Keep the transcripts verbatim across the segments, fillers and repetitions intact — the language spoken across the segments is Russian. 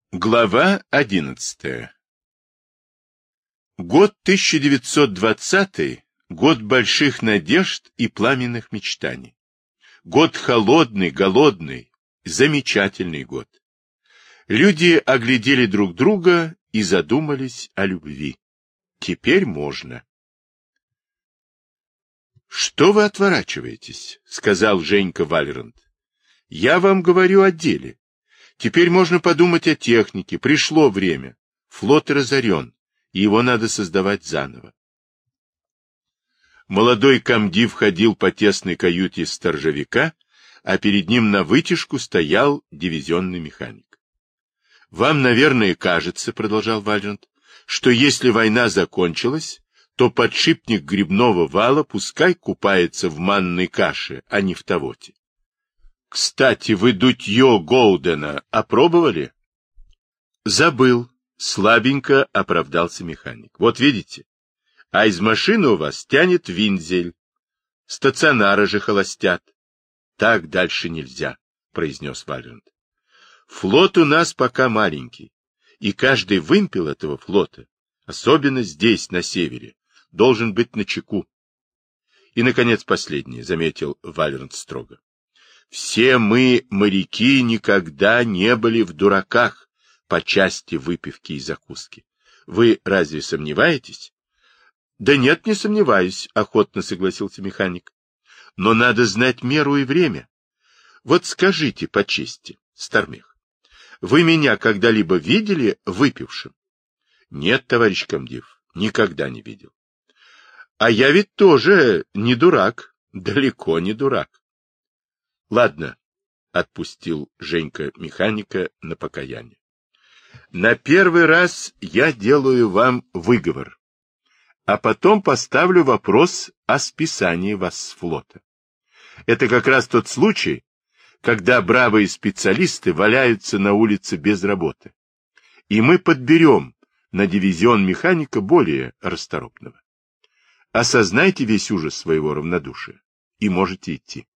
Глава одиннадцатая. Год тысяча девятьсот двадцатый — год больших надежд и пламенных мечтаний. Год холодный, голодный, замечательный год. Люди оглядели друг друга и задумались о любви. Теперь можно. — Что вы отворачиваетесь? — сказал Женька Вальрант. — Я вам говорю о деле. Теперь можно подумать о технике. Пришло время. Флот разорен, и его надо создавать заново. Молодой комдив ходил по тесной каюте сторожевика, а перед ним навытяжку стоял дивизионный механик. — Вам, наверное, кажется, — продолжал Вальрант, — что если война закончилась, то подшипник грибного вала пускай купается в манной каше, а не в тавоте. — Кстати, вы дутье Голдена опробовали? — Забыл. Слабенько оправдался механик. — Вот видите, а из машины у вас тянет винзель. Стационары же холостят. — Так дальше нельзя, — произнес Вальрант. — Флот у нас пока маленький, и каждый вымпел этого флота, особенно здесь, на севере, должен быть начеку. И, наконец, последнее, — заметил Вальрант строго. Все мы, моряки, никогда не были в дураках по части выпивки и закуски. Вы разве сомневаетесь? — Да нет, не сомневаюсь, — охотно согласился механик. — Но надо знать меру и время. Вот скажите по чести, Стармех, вы меня когда-либо видели выпившим? — Нет, товарищ комдив, никогда не видел. — А я ведь тоже не дурак, далеко не дурак. — Ладно, — отпустил Женька механика на покаяние. — На первый раз я делаю вам выговор, а потом поставлю вопрос о списании вас с флота. Это как раз тот случай, когда бравые специалисты валяются на улице без работы, и мы подберем на дивизион механика более расторопного. Осознайте весь ужас своего равнодушия, и можете идти.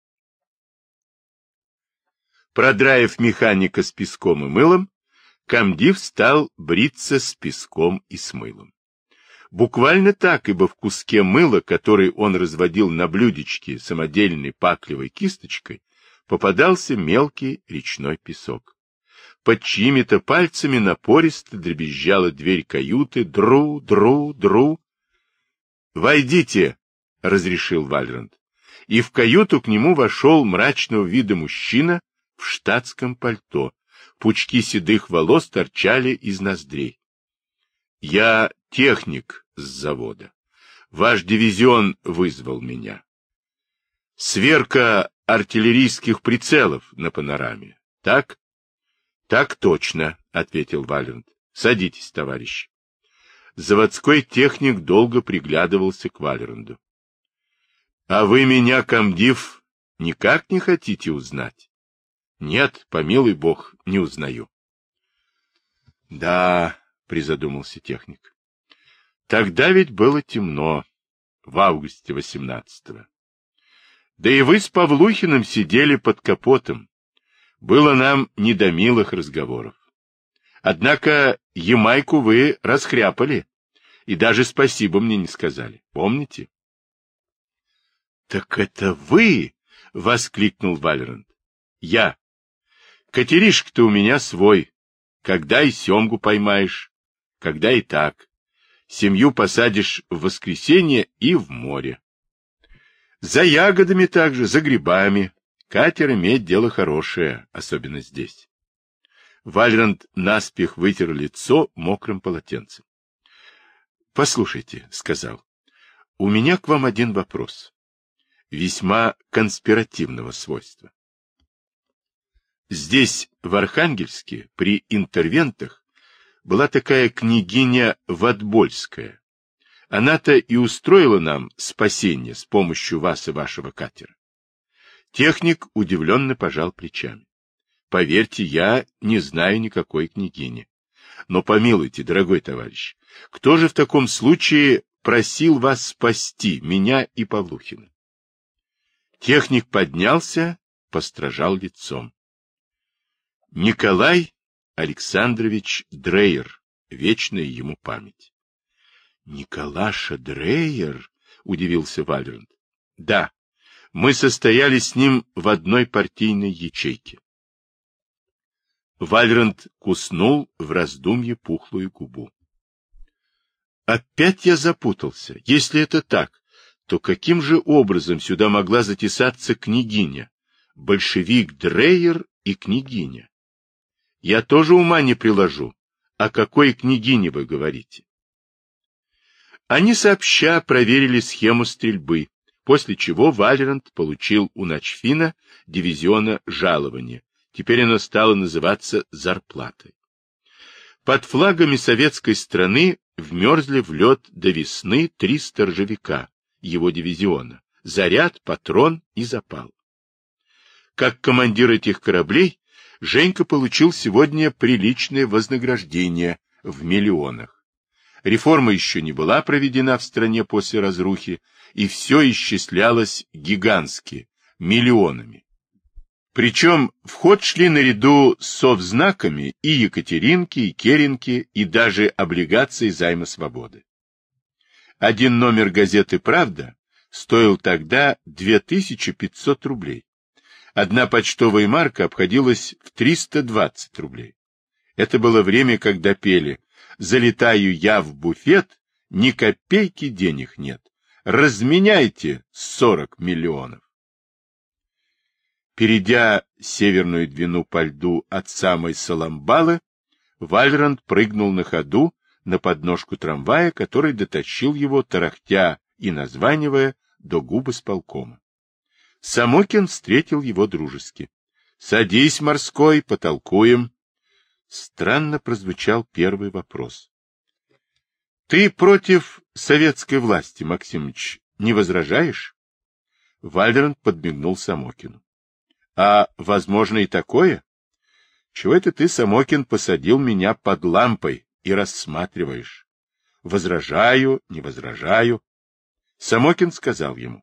Продраив механика с песком и мылом, комдив стал бриться с песком и с мылом. Буквально так, ибо в куске мыла, который он разводил на блюдечке самодельной паклевой кисточкой, попадался мелкий речной песок. Под чьими-то пальцами напористо дребезжала дверь каюты. Дру, дру, дру. — Войдите, — разрешил Вальрант. И в каюту к нему вошел мрачного вида мужчина в штатском пальто. Пучки седых волос торчали из ноздрей. — Я техник с завода. Ваш дивизион вызвал меня. — Сверка артиллерийских прицелов на панораме. Так? — Так точно, — ответил Вальрант. — Садитесь, товарищ. Заводской техник долго приглядывался к Вальранту. — А вы меня, комдив, никак не хотите узнать? — Нет, помилуй бог, не узнаю. — Да, — призадумался техник. — Тогда ведь было темно, в августе восемнадцатого. Да и вы с Павлухиным сидели под капотом. Было нам не до милых разговоров. Однако Ямайку вы расхряпали, и даже спасибо мне не сказали. Помните? — Так это вы? — воскликнул Вальрант. — Я. Катеришка-то у меня свой. Когда и семгу поймаешь, когда и так. Семью посадишь в воскресенье и в море. За ягодами также, за грибами. Катер иметь дело хорошее, особенно здесь. Вальрант наспех вытер лицо мокрым полотенцем. — Послушайте, — сказал, — у меня к вам один вопрос. Весьма конспиративного свойства. Здесь, в Архангельске, при интервентах, была такая княгиня Ватбольская. Она-то и устроила нам спасение с помощью вас и вашего катера. Техник удивленно пожал плечами. Поверьте, я не знаю никакой княгини. Но помилуйте, дорогой товарищ, кто же в таком случае просил вас спасти, меня и Павлухина? Техник поднялся, постражал лицом. Николай Александрович Дрейер, вечная ему память. Николаша Дрейер? — удивился Вальрант. — Да, мы состояли с ним в одной партийной ячейке. Вальрант куснул в раздумье пухлую губу. Опять я запутался. Если это так, то каким же образом сюда могла затесаться княгиня? Большевик Дрейер и княгиня. Я тоже ума не приложу. О какой княгине вы говорите? Они сообща проверили схему стрельбы, после чего Вальрант получил у начфина дивизиона жалование. Теперь оно стало называться зарплатой. Под флагами советской страны вмерзли в лед до весны три сторожевика его дивизиона, заряд, патрон и запал. Как командир этих кораблей, Женька получил сегодня приличное вознаграждение в миллионах. Реформа еще не была проведена в стране после разрухи, и все исчислялось гигантски, миллионами. Причем в ход шли наряду с совзнаками и Екатеринки, и Керенки, и даже облигации займа свободы. Один номер газеты «Правда» стоил тогда две тысячи пятьсот рублей. Одна почтовая марка обходилась в триста двадцать рублей. Это было время, когда пели «Залетаю я в буфет, ни копейки денег нет. Разменяйте сорок миллионов». Перейдя северную двину по льду от самой Соломбалы, Вальрант прыгнул на ходу на подножку трамвая, который дотащил его, тарахтя и названивая, до губысполкома. Самокин встретил его дружески. — Садись, морской, потолкуем. Странно прозвучал первый вопрос. — Ты против советской власти, Максимыч, не возражаешь? Вальрант подмигнул Самокину. — А возможно и такое? Чего это ты, Самокин, посадил меня под лампой и рассматриваешь? Возражаю, не возражаю. Самокин сказал ему.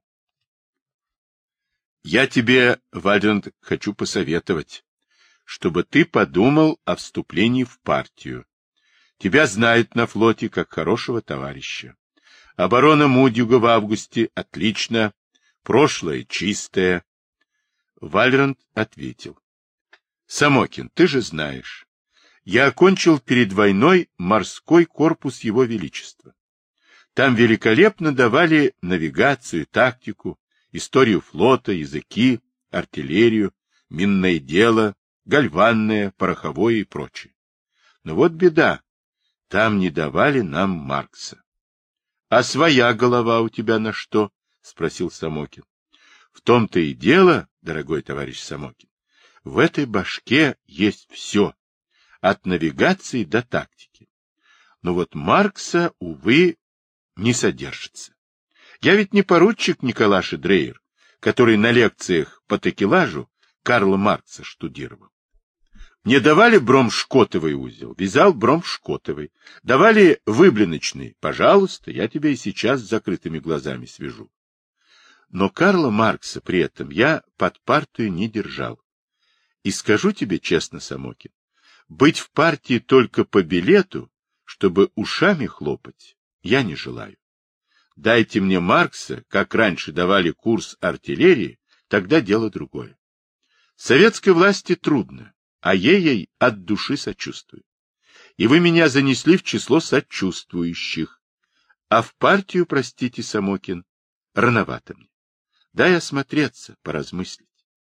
Я тебе, Вальрант, хочу посоветовать, чтобы ты подумал о вступлении в партию. Тебя знают на флоте как хорошего товарища. Оборона Мудюга в августе отлично, прошлое чистое. Вальрант ответил. Самокин, ты же знаешь, я окончил перед войной морской корпус Его Величества. Там великолепно давали навигацию, тактику, историю флота, языки, артиллерию, минное дело, гальванное, пороховое и прочее. Но вот беда, там не давали нам Маркса. — А своя голова у тебя на что? — спросил Самокин. — В том-то и дело, дорогой товарищ Самокин, в этой башке есть все, от навигации до тактики. Но вот Маркса, увы, не содержится. Я ведь не поручик Николаша Дрейер, который на лекциях по такелажу Карла Маркса штудировал. Мне давали бромшкотовый узел, вязал бромшкотовый. Давали выблиночный, пожалуйста, я тебя и сейчас с закрытыми глазами свяжу. Но Карла Маркса при этом я под партию не держал. И скажу тебе честно, Самокин, быть в партии только по билету, чтобы ушами хлопать, я не желаю. Дайте мне Маркса, как раньше давали курс артиллерии, тогда дело другое. Советской власти трудно, а я ей от души сочувствую. И вы меня занесли в число сочувствующих. А в партию, простите, Самокин, рановато мне. Дай осмотреться, поразмыслить.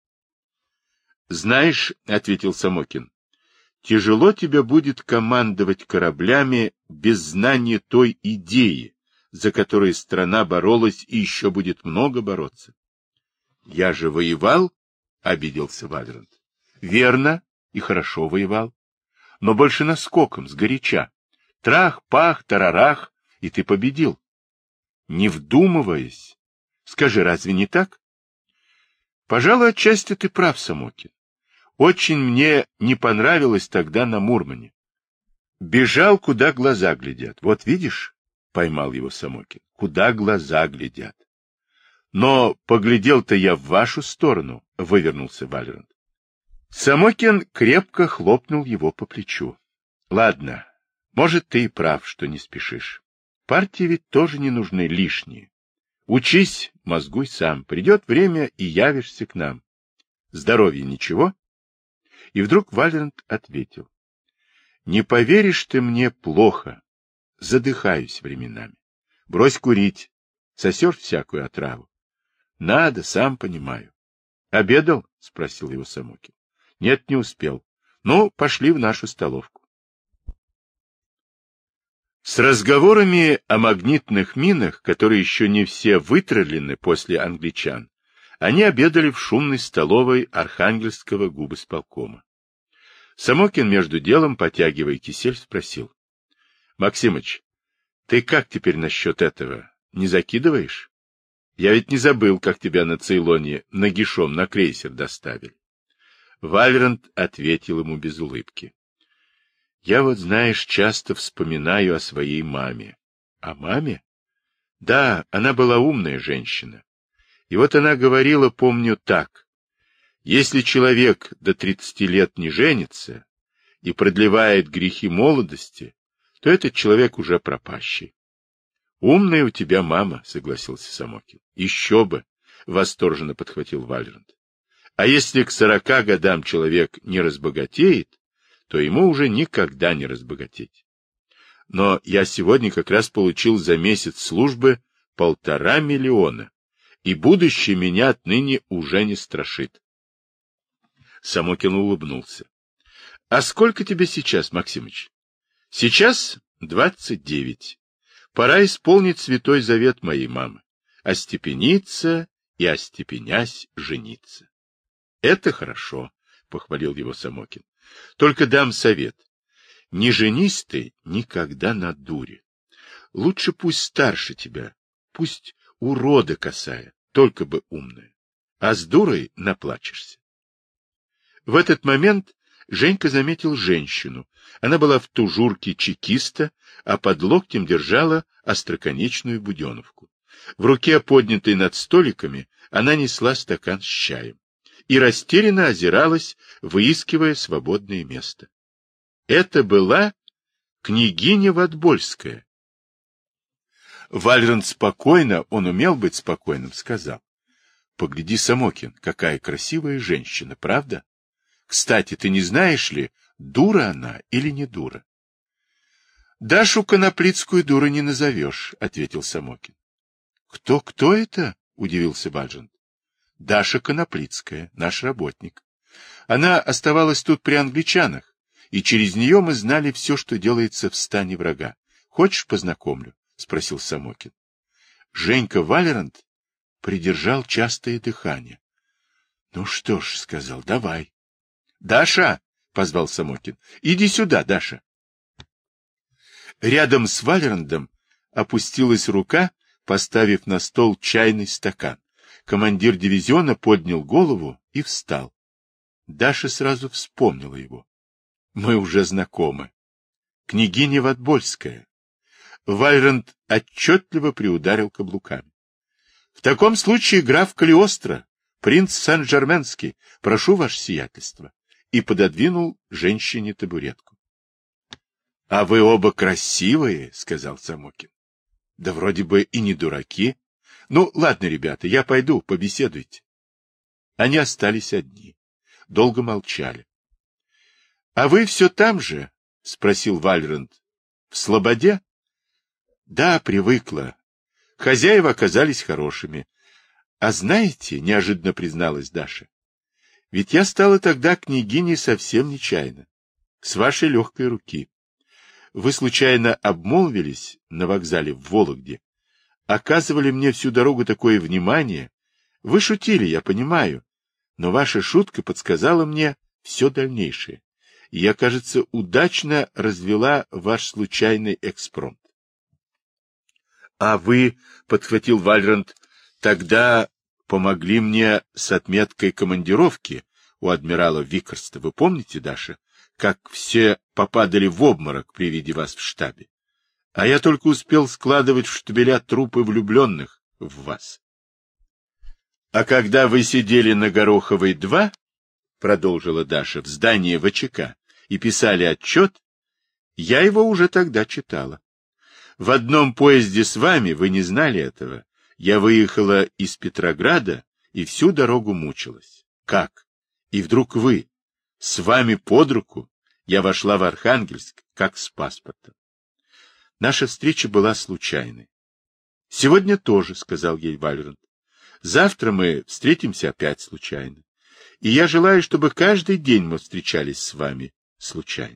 Знаешь, — ответил Самокин, — тяжело тебе будет командовать кораблями без знания той идеи, за которой страна боролась и еще будет много бороться. — Я же воевал, — обиделся Вальрант. — Верно, и хорошо воевал, но больше наскоком, сгоряча. Трах-пах, тарарах, и ты победил. Не вдумываясь. Скажи, разве не так? Пожалуй, отчасти ты прав, Самокин. Очень мне не понравилось тогда на Мурмане. Бежал, куда глаза глядят. Вот видишь, поймал его Самокин, куда глаза глядят. Но поглядел-то я в вашу сторону, вывернулся Вальрант. Самокин крепко хлопнул его по плечу. — Ладно, может, ты и прав, что не спешишь. Партии ведь тоже не нужны лишние. Учись, мозгуй сам. Придет время, и явишься к нам. Здоровье ничего? И вдруг Вальрант ответил. — Не поверишь ты мне, плохо. Задыхаюсь временами. Брось курить. Сосешь всякую отраву. Надо, сам понимаю. — Обедал? — спросил его Самокин. — Нет, не успел. Ну, пошли в нашу столовку. С разговорами о магнитных минах, которые еще не все вытравлены после англичан, они обедали в шумной столовой Архангельского губысполкома. Самокин между делом, потягивая кисель, спросил. — Максимыч, ты как теперь насчет этого? Не закидываешь? Я ведь не забыл, как тебя на Цейлоне нагишом на крейсер доставили. Вальрант ответил ему без улыбки. — Я вот, знаешь, часто вспоминаю о своей маме. — О маме? — Да, она была умная женщина. И вот она говорила, помню, так. Если человек до тридцати лет не женится и продлевает грехи молодости, то этот человек уже пропащий. — Умная у тебя мама, — согласился Самокин. — Еще бы, — восторженно подхватил Вальрант. — А если к сорока годам человек не разбогатеет, то ему уже никогда не разбогатеть. Но я сегодня как раз получил за месяц службы полтора миллиона, и будущее меня отныне уже не страшит. Самокин улыбнулся. — А сколько тебе сейчас, Максимыч? — Сейчас двадцать девять. Пора исполнить святой завет моей мамы. Остепениться и, остепенясь, жениться. — Это хорошо, — похвалил его Самокин. — Только дам совет. Не женись ты никогда на дуре. Лучше пусть старше тебя, пусть урода косая, только бы умная. А с дурой наплачешься. В этот момент Женька заметил женщину. Она была в тужурке чекиста, а под локтем держала остроконечную буденовку. В руке, поднятой над столиками, она несла стакан с чаем и растерянно озиралась, выискивая свободное место. Это была княгиня Ватбольская. Вальрант спокойно, он умел быть спокойным, сказал. — Погляди, Самокин, какая красивая женщина, правда? Кстати, ты не знаешь ли, дура она или не дура? — Дашу Коноплицкую дура не назовешь, — ответил Самокин. — Кто, кто это? — удивился Вальрант. — Даша Коноплицкая, наш работник. Она оставалась тут при англичанах, и через нее мы знали все, что делается в стане врага. Хочешь, познакомлю? — спросил Самокин. Женька Вальрант придержал частое дыхание. — Ну что ж, — сказал, — давай. — Даша, — позвал Самокин, — иди сюда, Даша. Рядом с Вальрандом опустилась рука, поставив на стол чайный стакан. Командир дивизиона поднял голову и встал. Даша сразу вспомнила его. Мы уже знакомы. Княгиня Ватбольская. Вальранд отчетливо приударил каблуками. — В таком случае граф Калиостро, принц Сан-Жерменский, прошу ваше сиятельство. И пододвинул женщине табуретку. — А вы оба красивые, — сказал Самокин. — Да вроде бы и не дураки. Ну, ладно, ребята, я пойду, побеседуйте. Они остались одни. Долго молчали. — А вы все там же? — спросил Вальранд. — В Слободе? — Да, привыкла. Хозяева оказались хорошими. А знаете, — неожиданно призналась Даша, — ведь я стала тогда княгиней совсем нечаянно, с вашей легкой руки. Вы случайно обмолвились на вокзале в Вологде, оказывали мне всю дорогу такое внимание. Вы шутили, я понимаю, но ваша шутка подсказала мне все дальнейшее. И я, кажется, удачно развела ваш случайный экспромт. — А вы, — подхватил Вальранд, — тогда помогли мне с отметкой командировки у адмирала Викарста. Вы помните, Даша, как все попадали в обморок при виде вас в штабе? А я только успел складывать в штабеля трупы влюбленных в вас. А когда вы сидели на Гороховой два, продолжила Даша, в здание ВЧК и писали отчет, я его уже тогда читала. В одном поезде с вами, вы не знали этого, я выехала из Петрограда и всю дорогу мучилась. Как? И вдруг вы, с вами под руку, я вошла в Архангельск, как с паспортом. Наша встреча была случайной. Сегодня тоже, сказал ей Вальрант. Завтра мы встретимся опять случайно. И я желаю, чтобы каждый день мы встречались с вами случайно.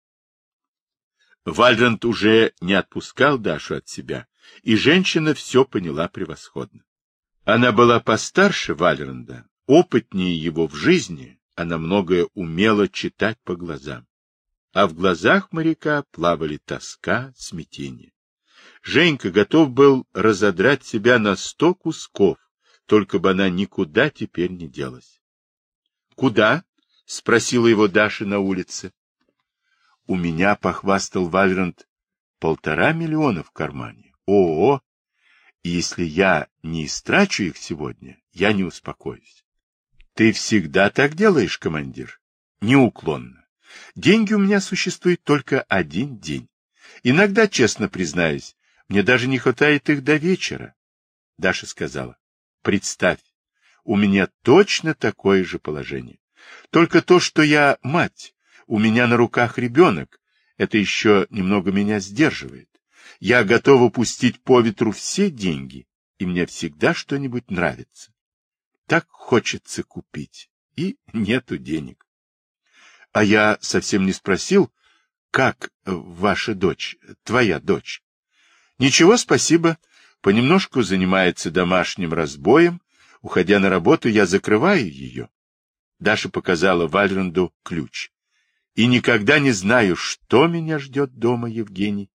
Вальрант уже не отпускал Дашу от себя, и женщина все поняла превосходно. Она была постарше Вальранда, опытнее его в жизни, она многое умела читать по глазам. А в глазах моряка плавали тоска, смятение. Женька готов был разодрать себя на сто кусков, только бы она никуда теперь не делась. — Куда? — спросила его Даша на улице. — У меня, — похвастал Вальрант, — полтора миллиона в кармане. О-о! И если я не истрачу их сегодня, я не успокоюсь. — Ты всегда так делаешь, командир? — Неуклонно. Деньги у меня существуют только один день. Иногда, честно признаюсь, мне даже не хватает их до вечера. Даша сказала, представь, у меня точно такое же положение. Только то, что я мать, у меня на руках ребенок, это еще немного меня сдерживает. Я готова пустить по ветру все деньги, и мне всегда что-нибудь нравится. Так хочется купить, и нету денег. А я совсем не спросил, как ваша дочь, твоя дочь? Ничего, спасибо, понемножку занимается домашним разбоем. Уходя на работу, я закрываю ее. Даша показала Вальранду ключ. И никогда не знаю, что меня ждет дома, Евгений.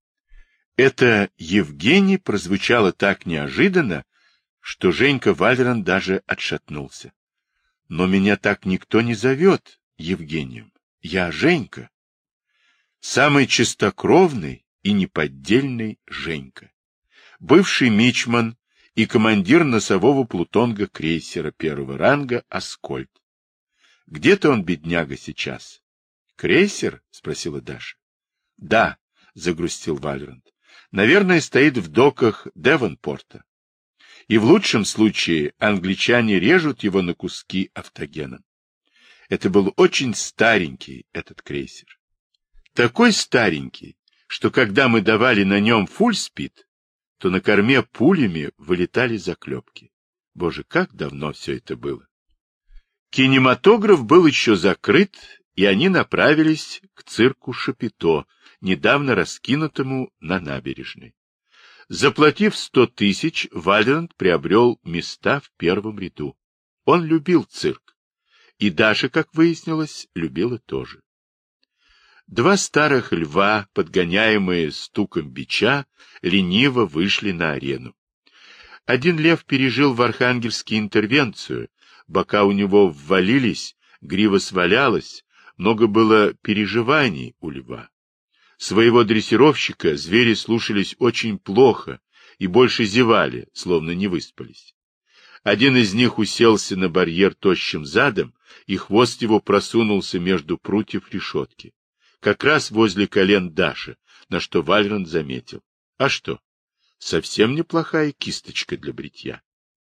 Это «Евгений» прозвучало так неожиданно, что Женька Вальранд даже отшатнулся. Но меня так никто не зовет Евгением. Я Женька. Самый чистокровный и неподдельный Женька. Бывший мичман и командир носового плутонга крейсера первого ранга «Аскольд». Где-то он, бедняга, сейчас. «Крейсер?» — спросила Даша. «Да», — загрустил Вальрант. «Наверное, стоит в доках Девонпорта. И в лучшем случае англичане режут его на куски автогеном. Это был очень старенький этот крейсер. Такой старенький, что когда мы давали на нем фулл-спид, то на корме пулями вылетали заклепки. Боже, как давно все это было!» Кинематограф был еще закрыт, и они направились к цирку Шапито, недавно раскинутому на набережной. Заплатив сто тысяч, Вальрант приобрел места в первом ряду. Он любил цирк. И Даша, как выяснилось, любила тоже. Два старых льва, подгоняемые стуком бича, лениво вышли на арену. Один лев пережил в Архангельске интервенцию, бока у него ввалились, грива свалялась, много было переживаний у льва. Своего дрессировщика звери слушались очень плохо и больше зевали, словно не выспались. Один из них уселся на барьер тощим задом, и хвост его просунулся между прутьев решетки, как раз возле колен Даши, на что Вальрант заметил. А что? Совсем неплохая кисточка для бритья.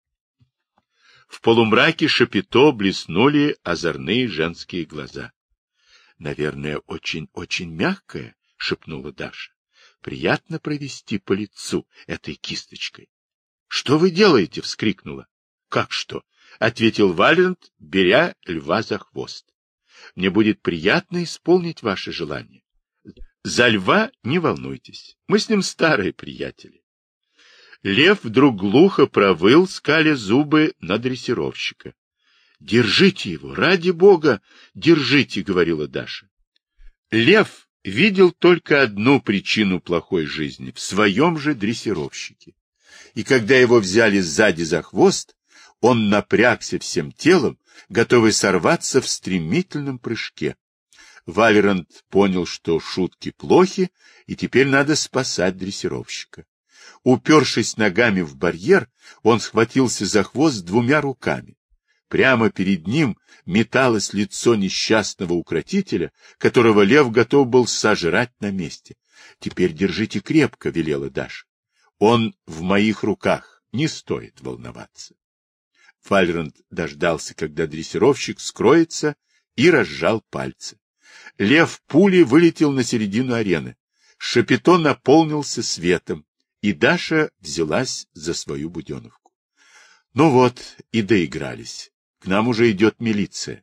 В полумраке Шапито блеснули озорные женские глаза. — Наверное, очень-очень мягкая, — шепнула Даша. — Приятно провести по лицу этой кисточкой. — Что вы делаете? — вскрикнула. — Как что? — ответил Вальрант, беря льва за хвост. — Мне будет приятно исполнить ваше желание. За льва не волнуйтесь, мы с ним старые приятели. Лев вдруг глухо провыл, скаля зубы на дрессировщика. — Держите его, ради бога, держите, — говорила Даша. Лев видел только одну причину плохой жизни — в своем же дрессировщике. И когда его взяли сзади за хвост, он напрягся всем телом, готовый сорваться в стремительном прыжке. Вальрант понял, что шутки плохи, и теперь надо спасать дрессировщика. Упершись ногами в барьер, он схватился за хвост двумя руками. Прямо перед ним металось лицо несчастного укротителя, которого лев готов был сожрать на месте. — Теперь держите крепко, — велела Даша. — Он в моих руках, не стоит волноваться. Вальранд дождался, когда дрессировщик скроется, и разжал пальцы. Лев пулей вылетел на середину арены. Шапито наполнился светом, и Даша взялась за свою буденовку. Ну вот, и доигрались. К нам уже идет милиция.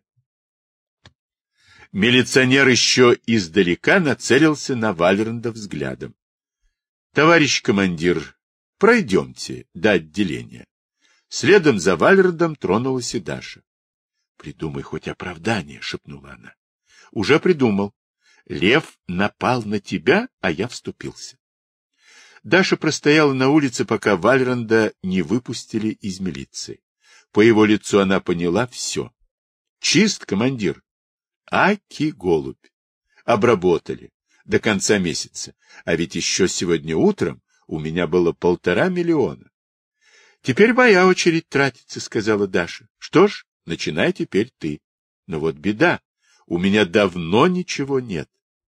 Милиционер еще издалека нацелился на Вальранда взглядом. — Товарищ командир, пройдемте до отделения. Следом за Вальрандом тронулась и Даша. — Придумай хоть оправдание, — шепнула она. — Уже придумал. Лев напал на тебя, а я вступился. Даша простояла на улице, пока Вальранда не выпустили из милиции. По его лицу она поняла все. Чист, командир. Аки голубь. Обработали. До конца месяца. А ведь еще сегодня утром у меня было полтора миллиона. Теперь моя очередь тратится, сказала Даша. Что ж, начинай теперь ты. Но вот беда. У меня давно ничего нет.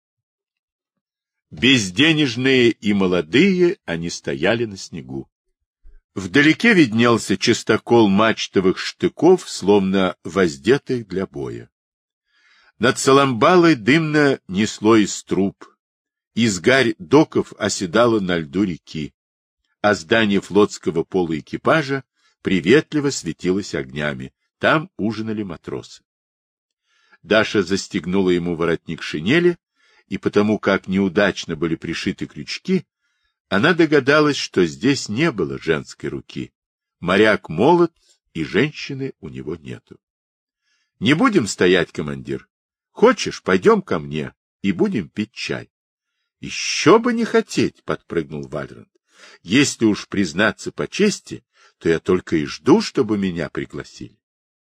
Безденежные и молодые, они стояли на снегу. Вдалеке виднелся частокол мачтовых штыков, словно воздетых для боя. Над Саламбалой дымно несло из труб. Изгарь доков оседала на льду реки, а здание флотского полуэкипажа приветливо светилось огнями. Там ужинали матросы. Даша застегнула ему воротник шинели, и потому как неудачно были пришиты крючки, она догадалась, что здесь не было женской руки. Моряк молод, и женщины у него нету. — Не будем стоять, командир. Хочешь, пойдем ко мне, и будем пить чай. — Еще бы не хотеть, — подпрыгнул Вальранд. — Если уж признаться по чести, то я только и жду, чтобы меня пригласили.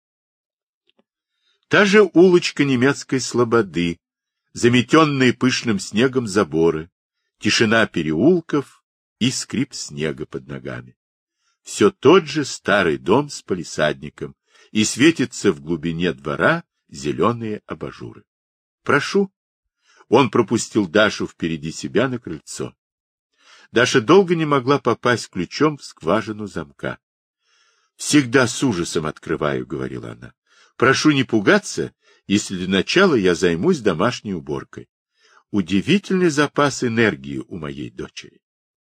Та же улочка немецкой слободы, заметенные пышным снегом заборы, тишина переулков и скрип снега под ногами. Все тот же старый дом с палисадником, и светятся в глубине двора зеленые абажуры. Прошу. Он пропустил Дашу впереди себя на крыльцо. Даша долго не могла попасть ключом в скважину замка. Всегда с ужасом открываю, — говорила она. Прошу не пугаться, если для начала я займусь домашней уборкой. Удивительный запас энергии у моей дочери.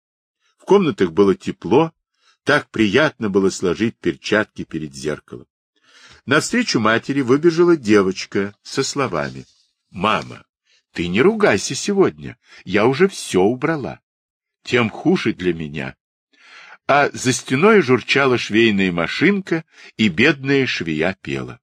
В комнатах было тепло, так приятно было сложить перчатки перед зеркалом. Навстречу матери выбежала девочка со словами: «Мама, ты не ругайся сегодня, я уже все убрала. Тем хуже для меня». А за стеной журчала швейная машинка, и бедная швея пела: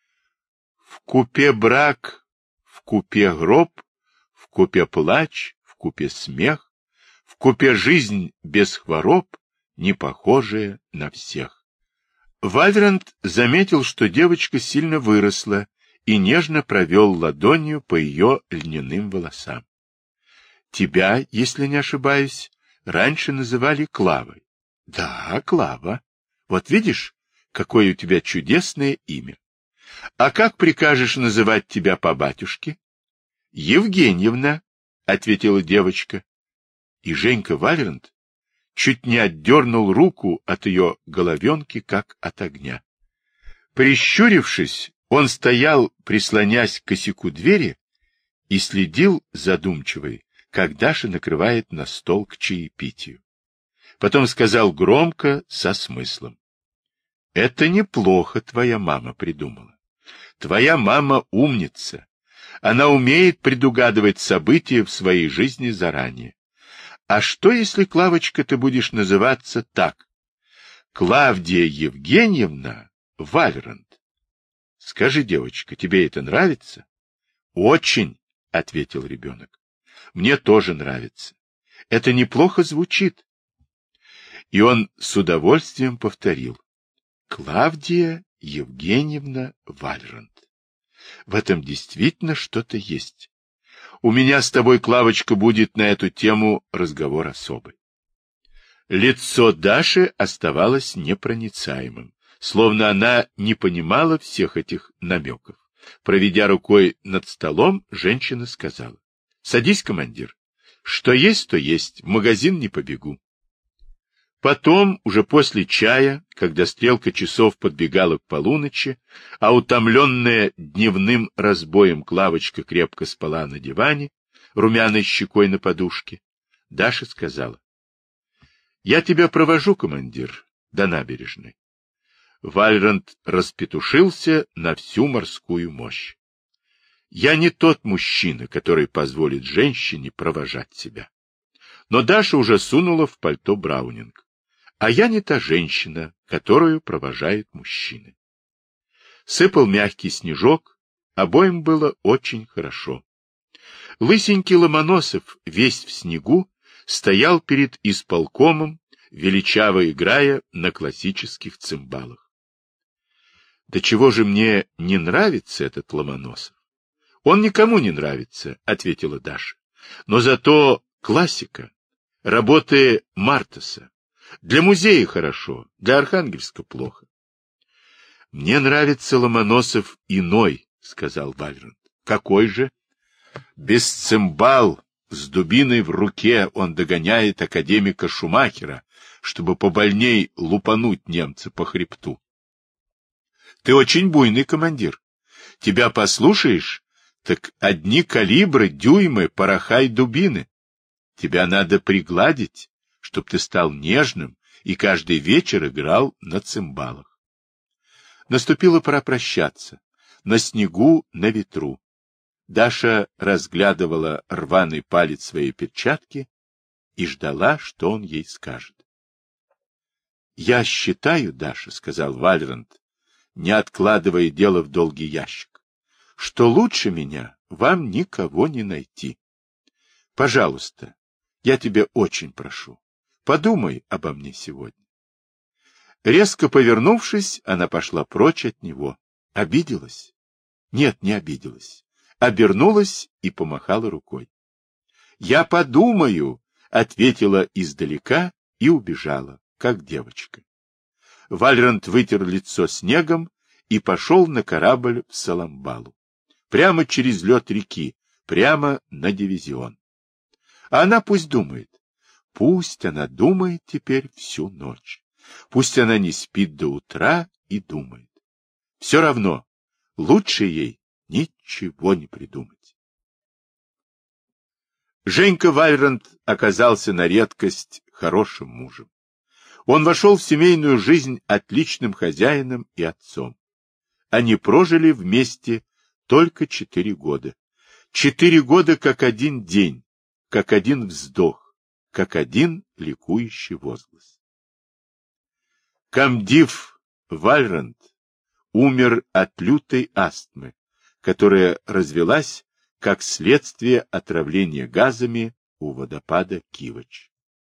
«В купе брак, в купе гроб, в купе плач, в купе смех, в купе жизнь без хвороб, не похожая на всех». Вальранд заметил, что девочка сильно выросла, и нежно провел ладонью по ее льняным волосам. «Тебя, если не ошибаюсь, раньше называли Клавой». «Да, Клава. Вот видишь, какое у тебя чудесное имя. А как прикажешь называть тебя по батюшке?» «Евгеньевна», — ответила девочка. И Женька Вальранд чуть не отдернул руку от ее головенки, как от огня. Прищурившись, он стоял, прислонясь к косяку двери, и следил задумчивый, как Даша накрывает на стол к чаепитию. Потом сказал громко, со смыслом: «Это неплохо твоя мама придумала. Твоя мама умница. Она умеет предугадывать события в своей жизни заранее. А что, если, Клавочка, ты будешь называться так? Клавдия Евгеньевна Вальранд. Скажи, девочка, тебе это нравится?» «Очень», — ответил ребенок. «Мне тоже нравится. Это неплохо звучит». И он с удовольствием повторил: «Клавдия Евгеньевна Вальранд. В этом действительно что-то есть. У меня с тобой, Клавочка, будет на эту тему разговор особый». Лицо Даши оставалось непроницаемым, словно она не понимала всех этих намеков. Проведя рукой над столом, женщина сказала: «Садись, командир. Что есть, то есть. В магазин не побегу». Потом, уже после чая, когда стрелка часов подбегала к полуночи, а утомленная дневным разбоем Клавочка крепко спала на диване, румяной щекой на подушке, Даша сказала: «Я тебя провожу, командир, до набережной». Вальрант распетушился на всю морскую мощь. «Я не тот мужчина, который позволит женщине провожать себя». Но Даша уже сунула в пальто браунинг. «А я не та женщина, которую провожают мужчины». Сыпал мягкий снежок, обоим было очень хорошо. Лысенький Ломоносов, весь в снегу, стоял перед исполкомом, величаво играя на классических цимбалах. «Да чего же мне не нравится этот Ломоносов?» «Он никому не нравится», — ответила Даша. «Но зато классика, работы Мартаса. Для музея хорошо, для Архангельска плохо». «Мне нравится Ломоносов иной», — сказал Вальрант. «Какой же?» «Без цимбал, с дубиной в руке он догоняет академика Шумахера, чтобы побольней лупануть немца по хребту». «Ты очень буйный командир. Тебя послушаешь, так одни калибры, дюймы, пороха и дубины. Тебя надо пригладить, чтоб ты стал нежным и каждый вечер играл на цимбалах». Наступила пора прощаться. На снегу, на ветру. Даша разглядывала рваный палец своей перчатки и ждала, что он ей скажет. «Я считаю, Даша, — сказал Вальрант, не откладывая дело в долгий ящик, — что лучше меня вам никого не найти. Пожалуйста, я тебя очень прошу, подумай обо мне сегодня». Резко повернувшись, она пошла прочь от него. Обиделась? Нет, не обиделась. Обернулась и помахала рукой. «Я подумаю», — ответила издалека и убежала, как девочка. Вальрант вытер лицо снегом и пошел на корабль в Саламбалу. Прямо через лед реки, прямо на дивизион. А она пусть думает. Пусть она думает теперь всю ночь. Пусть она не спит до утра и думает. Все равно, лучше ей ничего не придумать. Женька Вальрант оказался на редкость хорошим мужем. Он вошел в семейную жизнь отличным хозяином и отцом. Они прожили вместе только четыре года. Четыре года как один день, как один вздох, как один ликующий возглас. Камдив Вальрант умер от лютой астмы, которая развелась как следствие отравления газами у водопада Кивач.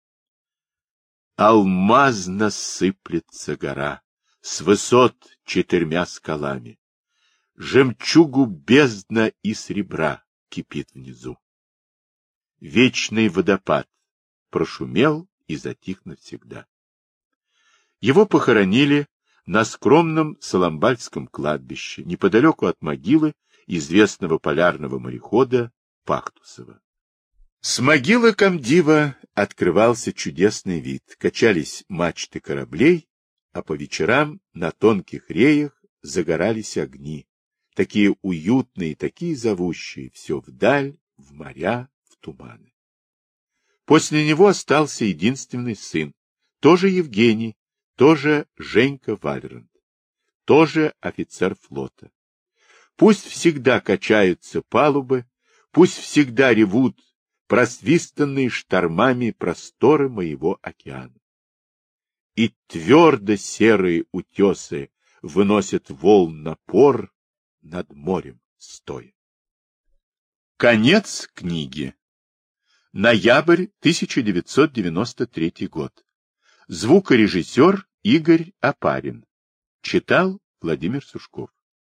Алмазно сыплется гора с высот четырьмя скалами. Жемчугу бездна и сребра кипит внизу. Вечный водопад прошумел и затих навсегда. Его похоронили на скромном Саламбальском кладбище, неподалеку от могилы известного полярного морехода Пахтусова. С могилы комдива открывался чудесный вид. Качались мачты кораблей, а по вечерам на тонких реях загорались огни, такие уютные, такие зовущие, все вдаль, в моря, в туманы. После него остался единственный сын, тоже Евгений, тоже Женька Вальрант, тоже офицер флота. Пусть всегда качаются палубы, пусть всегда ревут просвистанные штормами просторы моего океана. И твердо серые утесы выносят волн напор над морем стоя. Конец книги. Ноябрь тысяча девятьсот девяносто третий год. Звукорежиссер Игорь Опарин. Читал Владимир Сушков.